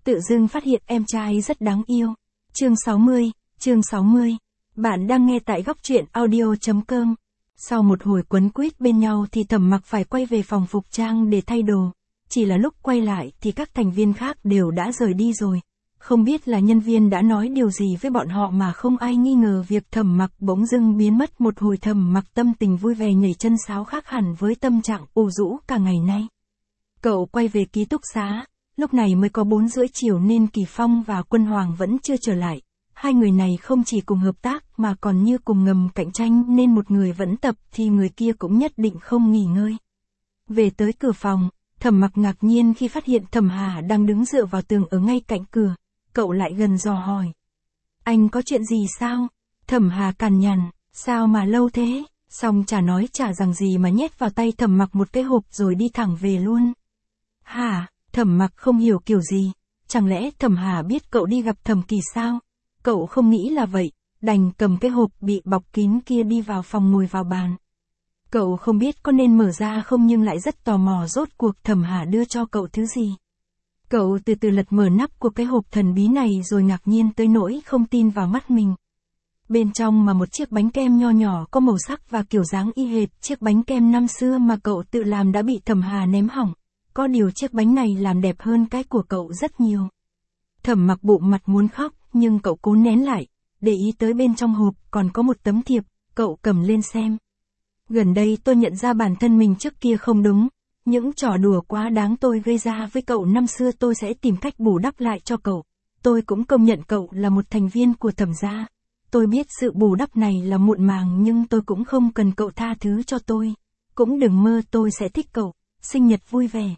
tự dưng phát hiện em trai rất đáng yêu. Chương 60. Bạn đang nghe tại góc truyện audio.com. Sau một hồi quấn quýt bên nhau thì Thẩm Mặc phải quay về phòng phục trang để thay đồ. Chỉ là lúc quay lại thì các thành viên khác đều đã rời đi rồi. Không biết là nhân viên đã nói điều gì với bọn họ mà không ai nghi ngờ việc Thẩm Mặc bỗng dưng biến mất. Một hồi Thẩm Mặc tâm tình vui vẻ nhảy chân sáo khác hẳn với tâm trạng ủ rũ cả ngày nay. Cậu quay về ký túc xá, lúc này mới có 4 rưỡi chiều nên Kỳ Phong và Quân Hoàng vẫn chưa trở lại. Hai người này không chỉ cùng hợp tác mà còn như cùng ngầm cạnh tranh nên một người vẫn tập thì người kia cũng nhất định không nghỉ ngơi. Về tới cửa phòng, Thẩm Mặc ngạc nhiên khi phát hiện Thẩm Hà đang đứng dựa vào tường ở ngay cạnh cửa. Cậu lại gần dò hỏi. Anh có chuyện gì sao? Thẩm Hà cằn nhằn, sao mà lâu thế? Xong chả nói chả rằng gì mà nhét vào tay Thẩm Mặc một cái hộp rồi đi thẳng về luôn. Hả? Thẩm Mặc không hiểu kiểu gì. Chẳng lẽ Thẩm Hà biết cậu đi gặp Thẩm Kỳ sao? Cậu không nghĩ là vậy, đành cầm cái hộp bị bọc kín kia đi vào phòng ngồi vào bàn. Cậu không biết có nên mở ra không nhưng lại rất tò mò rốt cuộc Thẩm Hà đưa cho cậu thứ gì. Cậu từ từ lật mở nắp của cái hộp thần bí này rồi ngạc nhiên tới nỗi không tin vào mắt mình. Bên trong mà một chiếc bánh kem nho nhỏ có màu sắc và kiểu dáng y hệt chiếc bánh kem năm xưa mà cậu tự làm đã bị Thẩm Hà ném hỏng. Có điều chiếc bánh này làm đẹp hơn cái của cậu rất nhiều. Thẩm Mặc bụng mặt muốn khóc, nhưng cậu cố nén lại, để ý tới bên trong hộp còn có một tấm thiệp, cậu cầm lên xem. Gần đây tôi nhận ra bản thân mình trước kia không đúng, những trò đùa quá đáng tôi gây ra với cậu năm xưa tôi sẽ tìm cách bù đắp lại cho cậu. Tôi cũng công nhận cậu là một thành viên của Thẩm gia. Tôi biết sự bù đắp này là muộn màng nhưng tôi cũng không cần cậu tha thứ cho tôi. Cũng đừng mơ tôi sẽ thích cậu, sinh nhật vui vẻ.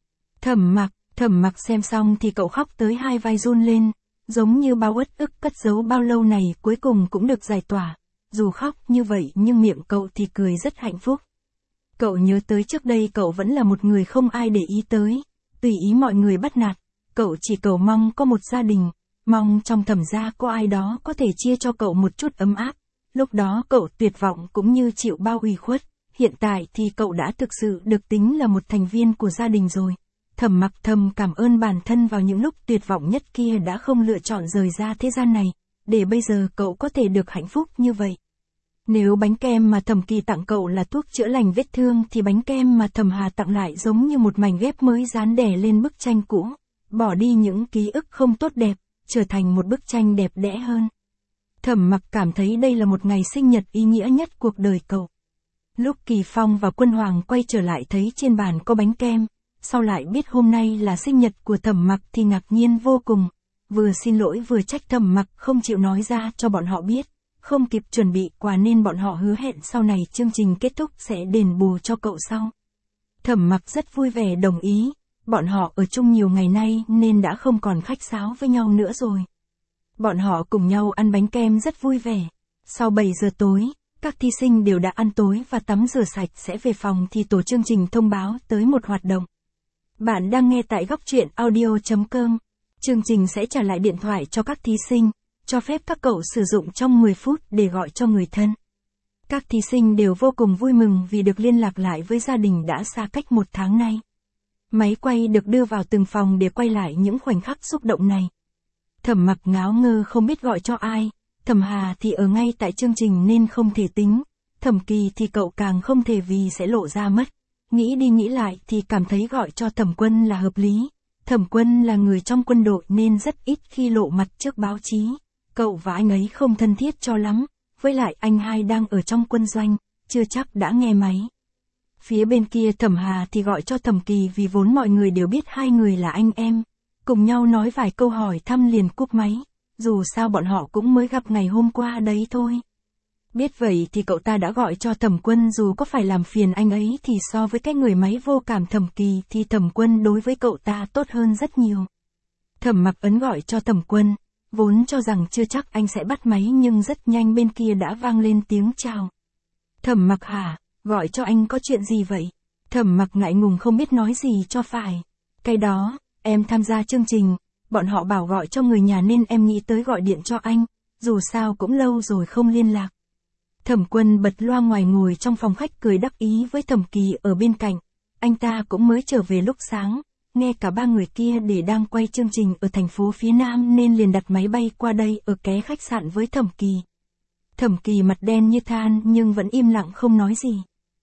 Thẩm Mặc xem xong thì cậu khóc tới hai vai run lên, giống như bao uất ức cất giấu bao lâu này cuối cùng cũng được giải tỏa. Dù khóc như vậy nhưng miệng cậu thì cười rất hạnh phúc. Cậu nhớ tới trước đây cậu vẫn là một người không ai để ý tới, tùy ý mọi người bắt nạt. Cậu chỉ cầu mong có một gia đình, mong trong Thẩm gia có ai đó có thể chia cho cậu một chút ấm áp. Lúc đó cậu tuyệt vọng cũng như chịu bao ủy khuất. Hiện tại thì cậu đã thực sự được tính là một thành viên của gia đình rồi. Thẩm Mặc thầm cảm ơn bản thân vào những lúc tuyệt vọng nhất kia đã không lựa chọn rời ra thế gian này, để bây giờ cậu có thể được hạnh phúc như vậy. Nếu bánh kem mà Thẩm Kỳ tặng cậu là thuốc chữa lành vết thương thì bánh kem mà Thẩm Hà tặng lại giống như một mảnh ghép mới dán đè lên bức tranh cũ, bỏ đi những ký ức không tốt đẹp, trở thành một bức tranh đẹp đẽ hơn. Thẩm Mặc cảm thấy đây là một ngày sinh nhật ý nghĩa nhất cuộc đời cậu. Lúc Kỳ Phong và Quân Hoàng quay trở lại thấy trên bàn có bánh kem, sau lại biết hôm nay là sinh nhật của Thẩm Mặc thì ngạc nhiên vô cùng, vừa xin lỗi vừa trách Thẩm Mặc không chịu nói ra cho bọn họ biết, không kịp chuẩn bị quà nên bọn họ hứa hẹn sau này chương trình kết thúc sẽ đền bù cho cậu sau. Thẩm Mặc rất vui vẻ đồng ý, bọn họ ở chung nhiều ngày nay nên đã không còn khách sáo với nhau nữa rồi. Bọn họ cùng nhau ăn bánh kem rất vui vẻ. Sau 7 giờ tối, các thí sinh đều đã ăn tối và tắm rửa sạch sẽ về phòng thì tổ chương trình thông báo tới một hoạt động. Bạn đang nghe tại góc truyện audio.com. Chương trình sẽ trả lại điện thoại cho các thí sinh, cho phép các cậu sử dụng trong 10 phút để gọi cho người thân. Các thí sinh đều vô cùng vui mừng vì được liên lạc lại với gia đình đã xa cách 1 tháng nay. Máy quay được đưa vào từng phòng để quay lại những khoảnh khắc xúc động này. Thẩm Mặc ngáo ngơ không biết gọi cho ai, Thẩm Hà thì ở ngay tại chương trình nên không thể tính, Thẩm Kỳ thì cậu càng không thể vì sẽ lộ ra mất. Nghĩ đi nghĩ lại thì cảm thấy gọi cho Thẩm Quân là hợp lý. Thẩm Quân là người trong quân đội nên rất ít khi lộ mặt trước báo chí. Cậu và anh ấy không thân thiết cho lắm, với lại anh hai đang ở trong quân doanh, chưa chắc đã nghe máy. Phía bên kia Thẩm Hà thì gọi cho Thẩm Kỳ vì vốn mọi người đều biết hai người là anh em. Cùng nhau nói vài câu hỏi thăm liền cúp máy, dù sao bọn họ cũng mới gặp ngày hôm qua đấy thôi. Biết vậy thì cậu ta đã gọi cho Thẩm Quân dù có phải làm phiền anh ấy thì so với cái người máy vô cảm Thẩm Kỳ thì Thẩm Quân đối với cậu ta tốt hơn rất nhiều. Thẩm Mặc ấn gọi cho Thẩm Quân, vốn cho rằng chưa chắc anh sẽ bắt máy nhưng rất nhanh bên kia đã vang lên tiếng chào. Thẩm Mặc hả, gọi cho anh có chuyện gì vậy? Thẩm Mặc ngại ngùng không biết nói gì cho phải. Cái đó, em tham gia chương trình, bọn họ bảo gọi cho người nhà nên em nghĩ tới gọi điện cho anh, dù sao cũng lâu rồi không liên lạc. Thẩm Quân bật loa ngoài ngồi trong phòng khách cười đắc ý với Thẩm Kỳ ở bên cạnh, anh ta cũng mới trở về lúc sáng, nghe cả ba người kia để đang quay chương trình ở thành phố phía Nam nên liền đặt máy bay qua đây ở ké khách sạn với Thẩm Kỳ. Thẩm Kỳ mặt đen như than nhưng vẫn im lặng không nói gì.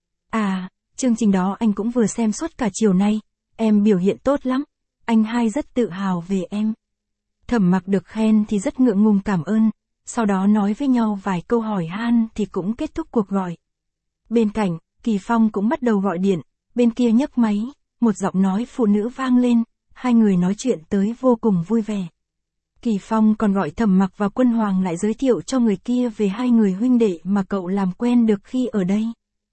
À, chương trình đó anh cũng vừa xem suốt cả chiều nay, em biểu hiện tốt lắm, anh hai rất tự hào về em. Thẩm Mặc được khen thì rất ngượng ngùng cảm ơn, sau đó nói với nhau vài câu hỏi han thì cũng kết thúc cuộc gọi. Bên cạnh, Kỳ Phong cũng bắt đầu gọi điện, bên kia nhấc máy, một giọng nói phụ nữ vang lên, hai người nói chuyện tới vô cùng vui vẻ. Kỳ Phong còn gọi Thẩm Mặc và Quân Hoàng lại giới thiệu cho người kia về hai người huynh đệ mà cậu làm quen được khi ở đây.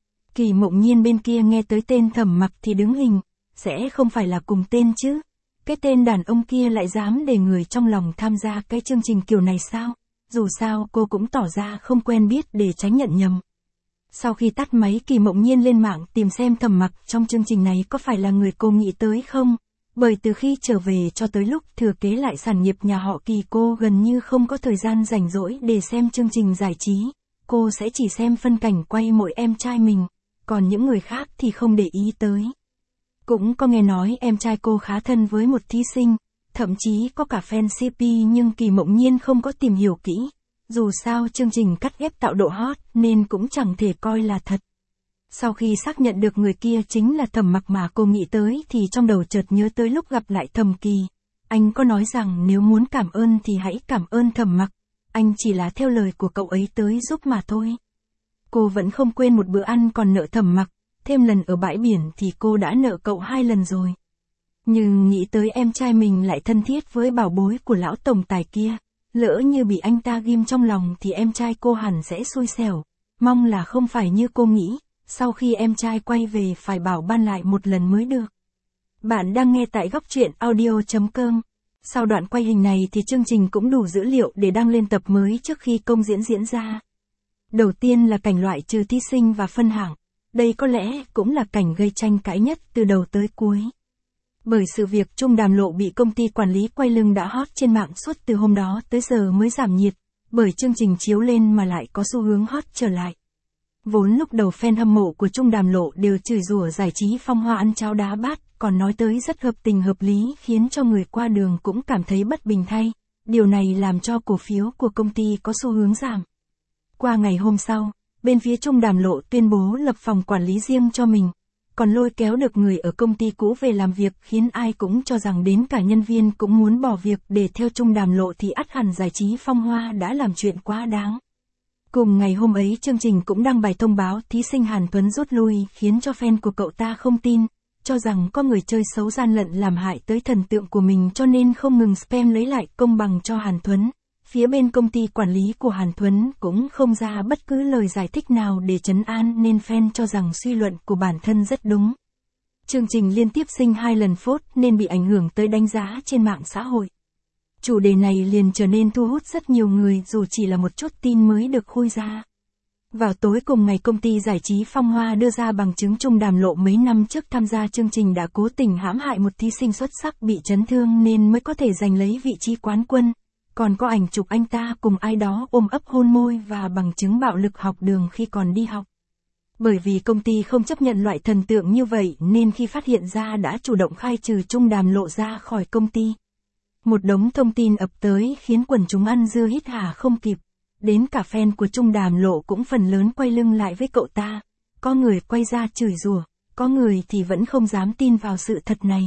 Kỳ Mộng Nhiên bên kia nghe tới tên Thẩm Mặc thì đứng hình, sẽ không phải là cùng tên chứ? Cái tên đàn ông kia lại dám để người trong lòng tham gia cái chương trình kiểu này sao? Dù sao cô cũng tỏ ra không quen biết để tránh nhận nhầm. Sau khi tắt máy, Kỳ Mộng Nhiên lên mạng tìm xem Thẩm Mặc trong chương trình này có phải là người cô nghĩ tới không? Bởi từ khi trở về cho tới lúc thừa kế lại sản nghiệp nhà họ Kỳ, cô gần như không có thời gian rảnh rỗi để xem chương trình giải trí. Cô sẽ chỉ xem phân cảnh quay mỗi em trai mình, còn những người khác thì không để ý tới. Cũng có nghe nói em trai cô khá thân với một thí sinh, thậm chí có cả fan CP, nhưng Kỳ Mộng Nhiên không có tìm hiểu kỹ. Dù sao chương trình cắt ghép tạo độ hot nên cũng chẳng thể coi là thật. Sau khi xác nhận được người kia chính là Thẩm Mặc mà cô nghĩ tới thì trong đầu chợt nhớ tới lúc gặp lại Thẩm Kỳ. Anh có nói rằng nếu muốn cảm ơn thì hãy cảm ơn Thẩm Mặc, anh chỉ là theo lời của cậu ấy tới giúp mà thôi. Cô vẫn không quên một bữa ăn còn nợ Thẩm Mặc, thêm lần ở bãi biển thì cô đã nợ cậu 2 lần rồi. Nhưng nghĩ tới em trai mình lại thân thiết với bảo bối của lão tổng tài kia, lỡ như bị anh ta ghim trong lòng thì em trai cô hẳn sẽ xui xẻo, mong là không phải như cô nghĩ, sau khi em trai quay về phải bảo ban lại một lần mới được. Bạn đang nghe tại góc truyện audio.com. Sau đoạn quay hình này thì chương trình cũng đủ dữ liệu để đăng lên tập mới trước khi công diễn diễn ra. Đầu tiên là cảnh loại trừ thí sinh và phân hạng. Đây có lẽ cũng là cảnh gây tranh cãi nhất từ đầu tới cuối. Bởi sự việc Trung Đàm Lộ bị công ty quản lý quay lưng đã hot trên mạng suốt từ hôm đó tới giờ mới giảm nhiệt, bởi chương trình chiếu lên mà lại có xu hướng hot trở lại. Vốn lúc đầu fan hâm mộ của Trung Đàm Lộ đều chửi rủa giải trí phong hoa ăn cháo đá bát, còn nói tới rất hợp tình hợp lý khiến cho người qua đường cũng cảm thấy bất bình thay. Điều này làm cho cổ phiếu của công ty có xu hướng giảm. Qua ngày hôm sau, bên phía Trung Đàm Lộ tuyên bố lập phòng quản lý riêng cho mình, còn lôi kéo được người ở công ty cũ về làm việc khiến ai cũng cho rằng đến cả nhân viên cũng muốn bỏ việc để theo Trung Đàm Lộ thì ắt hẳn giải trí phong hoa đã làm chuyện quá đáng. Cùng ngày hôm ấy chương trình cũng đăng bài thông báo thí sinh Hàn Tuấn rút lui khiến cho fan của cậu ta không tin, cho rằng có người chơi xấu gian lận làm hại tới thần tượng của mình cho nên không ngừng spam lấy lại công bằng cho Hàn Tuấn. Phía bên công ty quản lý của Hàn Tuấn cũng không ra bất cứ lời giải thích nào để trấn an nên fan cho rằng suy luận của bản thân rất đúng. Chương trình liên tiếp sinh 2 lần phốt nên bị ảnh hưởng tới đánh giá trên mạng xã hội. Chủ đề này liền trở nên thu hút rất nhiều người dù chỉ là một chút tin mới được khui ra. Vào tối cùng ngày công ty giải trí Phong Hoa đưa ra bằng chứng Trung Đàm Lộ mấy năm trước tham gia chương trình đã cố tình hãm hại một thí sinh xuất sắc bị chấn thương nên mới có thể giành lấy vị trí quán quân. Còn có ảnh chụp anh ta cùng ai đó ôm ấp hôn môi và bằng chứng bạo lực học đường khi còn đi học. Bởi vì công ty không chấp nhận loại thần tượng như vậy nên khi phát hiện ra đã chủ động khai trừ Trung Đàm Lộ ra khỏi công ty. Một đống thông tin ập tới khiến quần chúng ăn dưa hít hà không kịp. Đến cả fan của Trung Đàm Lộ cũng phần lớn quay lưng lại với cậu ta. Có người quay ra chửi rủa, có người thì vẫn không dám tin vào sự thật này.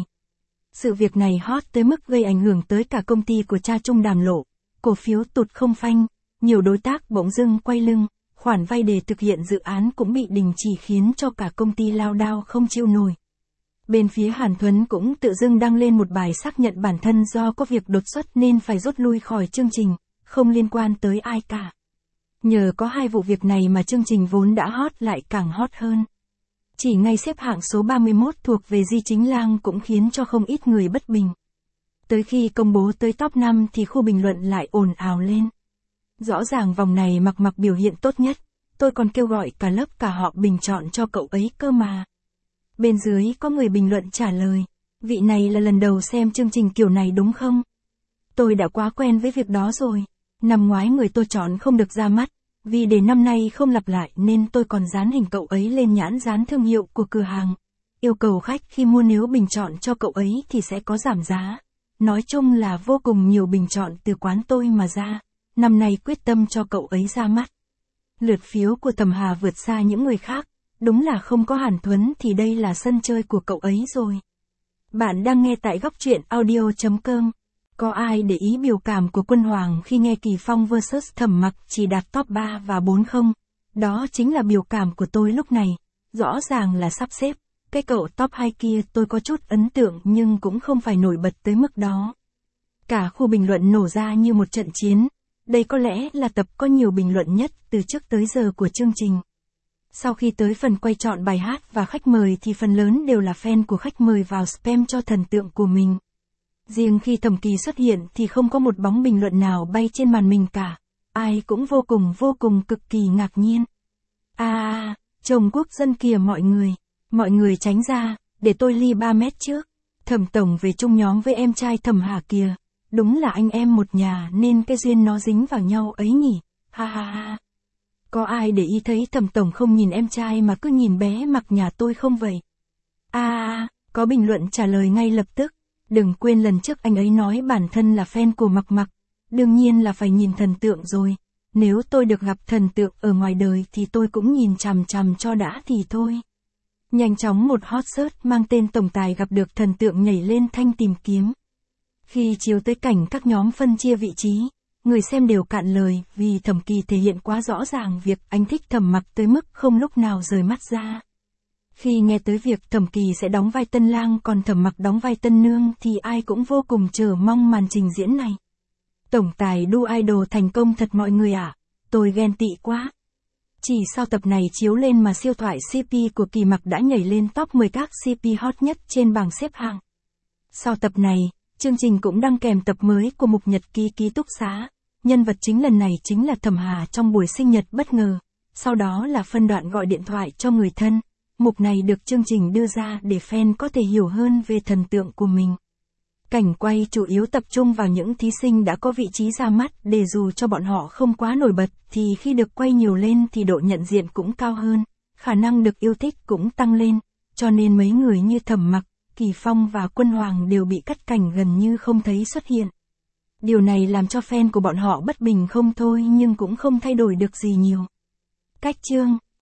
Sự việc này hot tới mức gây ảnh hưởng tới cả công ty của cha Trung Đàm Lộ. Cổ phiếu tụt không phanh, nhiều đối tác bỗng dưng quay lưng, khoản vay để thực hiện dự án cũng bị đình chỉ khiến cho cả công ty lao đao không chịu nổi. Bên phía Hàn Tuấn cũng tự dưng đăng lên một bài xác nhận bản thân do có việc đột xuất nên phải rút lui khỏi chương trình, không liên quan tới ai cả. Nhờ có 2 vụ việc này mà chương trình vốn đã hot lại càng hot hơn. Chỉ ngay xếp hạng số 31 thuộc về Di Chính Lang cũng khiến cho không ít người bất bình. Tới khi công bố tới top 5 thì khu bình luận lại ồn ào lên. Rõ ràng vòng này Mặc biểu hiện tốt nhất, tôi còn kêu gọi cả lớp cả họ bình chọn cho cậu ấy cơ mà. Bên dưới có người bình luận trả lời, vị này là lần đầu xem chương trình kiểu này đúng không? Tôi đã quá quen với việc đó rồi, năm ngoái người tôi chọn không được ra mắt, vì để năm nay không lặp lại nên tôi còn dán hình cậu ấy lên nhãn dán thương hiệu của cửa hàng. Yêu cầu khách khi mua nếu bình chọn cho cậu ấy thì sẽ có giảm giá. Nói chung là vô cùng nhiều bình chọn từ quán tôi mà ra. Năm nay quyết tâm cho cậu ấy ra mắt. Lượt phiếu của Thẩm Hà vượt xa những người khác. Đúng là không có Hàn Tuấn thì đây là sân chơi của cậu ấy rồi. Bạn đang nghe tại góc truyện audio.com. Có ai để ý biểu cảm của Quân Hoàng khi nghe Kỳ Phong vs Thẩm Mặc chỉ đạt top 3 và 4 không? Đó chính là biểu cảm của tôi lúc này. Rõ ràng là sắp xếp. Cái cậu top 2 kia tôi có chút ấn tượng nhưng cũng không phải nổi bật tới mức đó. Cả khu bình luận nổ ra như một trận chiến. Đây có lẽ là tập có nhiều bình luận nhất từ trước tới giờ của chương trình. Sau khi tới phần quay chọn bài hát và khách mời thì phần lớn đều là fan của khách mời vào spam cho thần tượng của mình. Riêng khi Thẩm Kỳ xuất hiện thì không có một bóng bình luận nào bay trên màn mình cả. Ai cũng vô cùng cực kỳ ngạc nhiên. Chồng quốc dân kìa mọi người. Mọi người tránh ra, để tôi ly 3 mét trước. Thẩm tổng về chung nhóm với em trai Thẩm Hà kìa. Đúng là anh em một nhà nên cái duyên nó dính vào nhau ấy nhỉ. Ha ha ha. Có ai để ý thấy Thẩm tổng không nhìn em trai mà cứ nhìn bé Mặc nhà tôi không vậy? Có bình luận trả lời ngay lập tức. Đừng quên lần trước anh ấy nói bản thân là fan của Mặc. Đương nhiên là phải nhìn thần tượng rồi. Nếu tôi được gặp thần tượng ở ngoài đời thì tôi cũng nhìn chằm chằm cho đã thì thôi. Nhanh chóng một hot search mang tên tổng tài gặp được thần tượng nhảy lên thanh tìm kiếm. Khi chiếu tới cảnh các nhóm phân chia vị trí, người xem đều cạn lời vì Thẩm Kỳ thể hiện quá rõ ràng việc anh thích Thẩm Mặc tới mức không lúc nào rời mắt ra. Khi nghe tới việc Thẩm Kỳ sẽ đóng vai tân lang còn Thẩm Mặc đóng vai tân nương thì ai cũng vô cùng chờ mong màn trình diễn này. Tổng tài đu idol thành công thật mọi người ạ, tôi ghen tị quá. Chỉ sau tập này chiếu lên mà siêu thoại CP của Kỳ Mặc đã nhảy lên top 10 các CP hot nhất trên bảng xếp hạng. Sau tập này, chương trình cũng đăng kèm tập mới của mục nhật ký ký túc xá. Nhân vật chính lần này chính là Thẩm Hà trong buổi sinh nhật bất ngờ. Sau đó là phân đoạn gọi điện thoại cho người thân. Mục này được chương trình đưa ra để fan có thể hiểu hơn về thần tượng của mình. Cảnh quay chủ yếu tập trung vào những thí sinh đã có vị trí ra mắt để dù cho bọn họ không quá nổi bật thì khi được quay nhiều lên thì độ nhận diện cũng cao hơn, khả năng được yêu thích cũng tăng lên, cho nên mấy người như Thẩm Mặc, Kỳ Phong và Quân Hoàng đều bị cắt cảnh gần như không thấy xuất hiện. Điều này làm cho fan của bọn họ bất bình không thôi nhưng cũng không thay đổi được gì nhiều. Cách chương